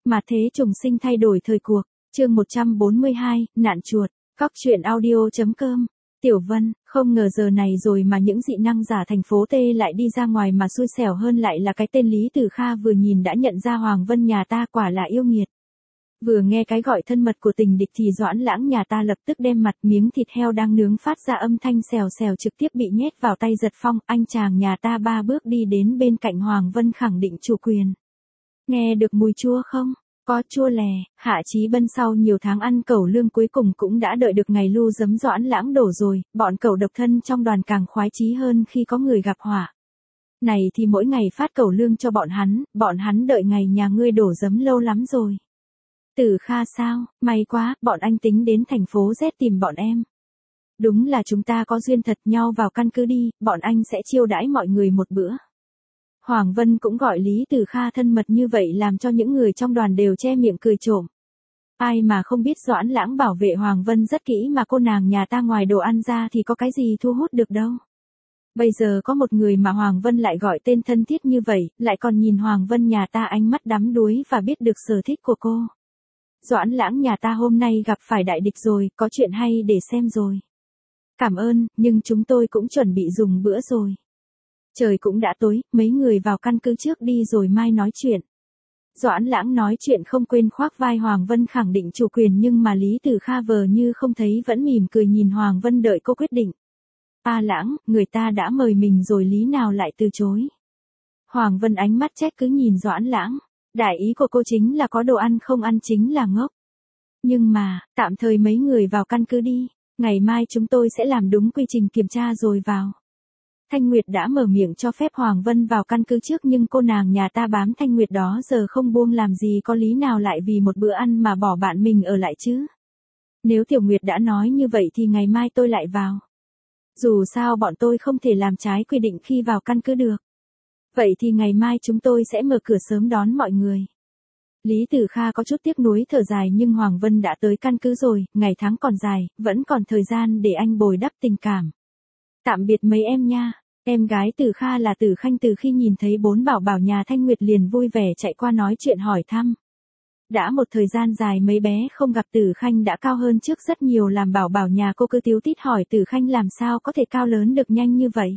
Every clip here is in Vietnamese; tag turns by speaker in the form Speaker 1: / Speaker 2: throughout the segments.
Speaker 1: Mà thế trùng sinh thay đổi thời cuộc. Chương 142, nạn chuột. Cóc truyện audio.com. Tiểu Vân, không ngờ giờ này rồi mà những dị năng giả thành phố T lại đi ra ngoài mà xui xẻo hơn lại là cái tên Lý Tử Kha vừa nhìn đã nhận ra Hoàng Vân nhà ta quả là yêu nghiệt. Vừa nghe cái gọi thân mật của tình địch thì Doãn Lãng nhà ta lập tức đem mặt miếng thịt heo đang nướng phát ra âm thanh xèo xèo trực tiếp bị nhét vào tay Giật Phong. Anh chàng nhà ta 3 bước đi đến bên cạnh Hoàng Vân khẳng định chủ quyền. Nghe được mùi chua không? Có chua lè. Hạ Chí Bân sau nhiều tháng ăn cẩu lương cuối cùng cũng đã đợi được ngày lưu giấm Doãn Lãng đổ rồi, bọn cẩu độc thân trong đoàn càng khoái chí hơn khi có người gặp họa. Này thì mỗi ngày phát cẩu lương cho bọn hắn đợi ngày nhà ngươi đổ giấm lâu lắm rồi. Tử Kha sao, may quá, bọn anh tính đến thành phố Z tìm bọn em. Đúng là chúng ta có duyên thật, nhau vào căn cứ đi, bọn anh sẽ chiêu đãi mọi người một bữa. Hoàng Vân cũng gọi Lý Tử Kha thân mật như vậy làm cho những người trong đoàn đều che miệng cười trộm. Ai mà không biết Doãn Lãng bảo vệ Hoàng Vân rất kỹ mà cô nàng nhà ta ngoài đồ ăn ra thì có cái gì thu hút được đâu. Bây giờ có một người mà Hoàng Vân lại gọi tên thân thiết như vậy, lại còn nhìn Hoàng Vân nhà ta ánh mắt đắm đuối và biết được sở thích của cô. Doãn Lãng nhà ta hôm nay gặp phải đại địch rồi, có chuyện hay để xem rồi. Cảm ơn, nhưng chúng tôi cũng chuẩn bị dùng bữa rồi. Trời cũng đã tối, mấy người vào căn cứ trước đi rồi mai nói chuyện. Doãn Lãng nói chuyện không quên khoác vai Hoàng Vân khẳng định chủ quyền nhưng mà Lý Tử Kha vờ như không thấy vẫn mỉm cười nhìn Hoàng Vân đợi cô quyết định. Lãng, người ta đã mời mình rồi lý nào lại từ chối. Hoàng Vân ánh mắt trách cứ nhìn Doãn Lãng. Đại ý của cô chính là có đồ ăn không ăn chính là ngốc. Nhưng mà, tạm thời mấy người vào căn cứ đi, ngày mai chúng tôi sẽ làm đúng quy trình kiểm tra rồi vào. Thanh Nguyệt đã mở miệng cho phép Hoàng Vân vào căn cứ trước nhưng cô nàng nhà ta bám Thanh Nguyệt đó giờ không buông làm gì có lý nào lại vì một bữa ăn mà bỏ bạn mình ở lại chứ. Nếu Tiểu Nguyệt đã nói như vậy thì ngày mai tôi lại vào. Dù sao bọn tôi không thể làm trái quy định khi vào căn cứ được. Vậy thì ngày mai chúng tôi sẽ mở cửa sớm đón mọi người. Lý Tử Kha có chút tiếc nuối thở dài nhưng Hoàng Vân đã tới căn cứ rồi, ngày tháng còn dài, vẫn còn thời gian để anh bồi đắp tình cảm. Tạm biệt mấy em nha. Em gái Tử Kha là Tử Khanh từ khi nhìn thấy 4 bảo bảo nhà Thanh Nguyệt liền vui vẻ chạy qua nói chuyện hỏi thăm. Đã một thời gian dài mấy bé không gặp Tử Khanh đã cao hơn trước rất nhiều làm bảo bảo nhà cô cứ tíu tít hỏi Tử Khanh làm sao có thể cao lớn được nhanh như vậy.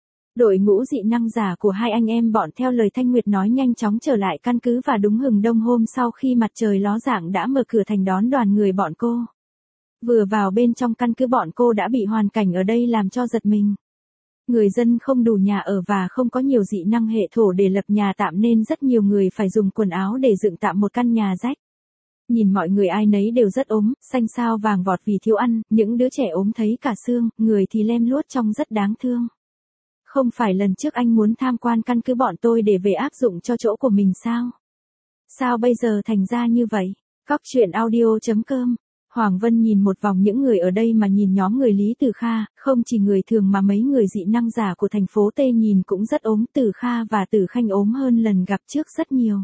Speaker 1: Đội ngũ dị năng giả của hai anh em bọn theo lời Thanh Nguyệt nói nhanh chóng trở lại căn cứ và đúng hừng đông hôm sau khi mặt trời ló dạng đã mở cửa thành đón đoàn người bọn cô. Vừa vào bên trong căn cứ bọn cô đã bị hoàn cảnh ở đây làm cho giật mình. Người dân không đủ nhà ở và không có nhiều dị năng hệ thổ để lập nhà tạm nên rất nhiều người phải dùng quần áo để dựng tạm một căn nhà rách. Nhìn mọi người ai nấy đều rất ốm, xanh xao vàng vọt vì thiếu ăn, những đứa trẻ ốm thấy cả xương, người thì lem luốt trông rất đáng thương. Không phải lần trước anh muốn tham quan căn cứ bọn tôi để về áp dụng cho chỗ của mình sao? Sao bây giờ thành ra như vậy? Cóc truyện audio.com. Hoàng Vân nhìn một vòng những người ở đây mà nhìn nhóm người Lý Tử Kha, không chỉ người thường mà mấy người dị năng giả của thành phố T nhìn cũng rất ốm. Tử Kha và Tử Khanh ốm hơn lần gặp trước rất nhiều.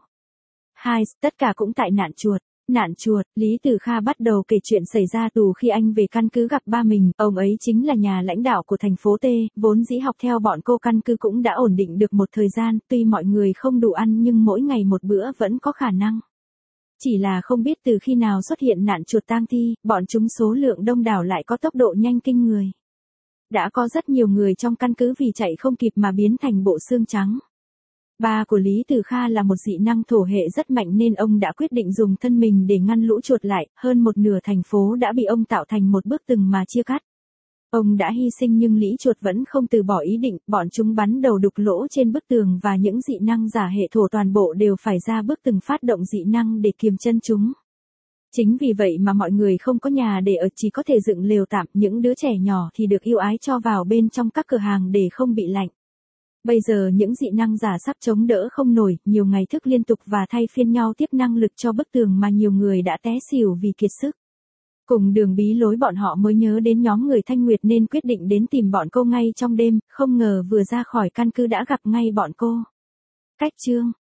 Speaker 1: Tất cả cũng tại nạn chuột. Nạn chuột, Lý Tử Kha bắt đầu kể chuyện xảy ra tù khi anh về căn cứ gặp ba mình, ông ấy chính là nhà lãnh đạo của thành phố T, vốn dĩ học theo bọn cô căn cứ cũng đã ổn định được một thời gian, tuy mọi người không đủ ăn nhưng mỗi ngày một bữa vẫn có khả năng. Chỉ là không biết từ khi nào xuất hiện nạn chuột tang thi, bọn chúng số lượng đông đảo lại có tốc độ nhanh kinh người. Đã có rất nhiều người trong căn cứ vì chạy không kịp mà biến thành bộ xương trắng. Ba của Lý Tử Kha là một dị năng thổ hệ rất mạnh nên ông đã quyết định dùng thân mình để ngăn lũ chuột lại, hơn một nửa thành phố đã bị ông tạo thành một bức tường mà chia cắt. Ông đã hy sinh nhưng lũ chuột vẫn không từ bỏ ý định, bọn chúng bắn đầu đục lỗ trên bức tường và những dị năng giả hệ thổ toàn bộ đều phải ra bức tường phát động dị năng để kiềm chân chúng. Chính vì vậy mà mọi người không có nhà để ở chỉ có thể dựng lều tạm, những đứa trẻ nhỏ thì được yêu ái cho vào bên trong các cửa hàng để không bị lạnh. Bây giờ những dị năng giả sắp chống đỡ không nổi, nhiều ngày thức liên tục và thay phiên nhau tiếp năng lực cho bức tường mà nhiều người đã té xỉu vì kiệt sức. Cùng đường bí lối bọn họ mới nhớ đến nhóm người Thanh Nguyệt nên quyết định đến tìm bọn cô ngay trong đêm, không ngờ vừa ra khỏi căn cứ đã gặp ngay bọn cô. Cách chương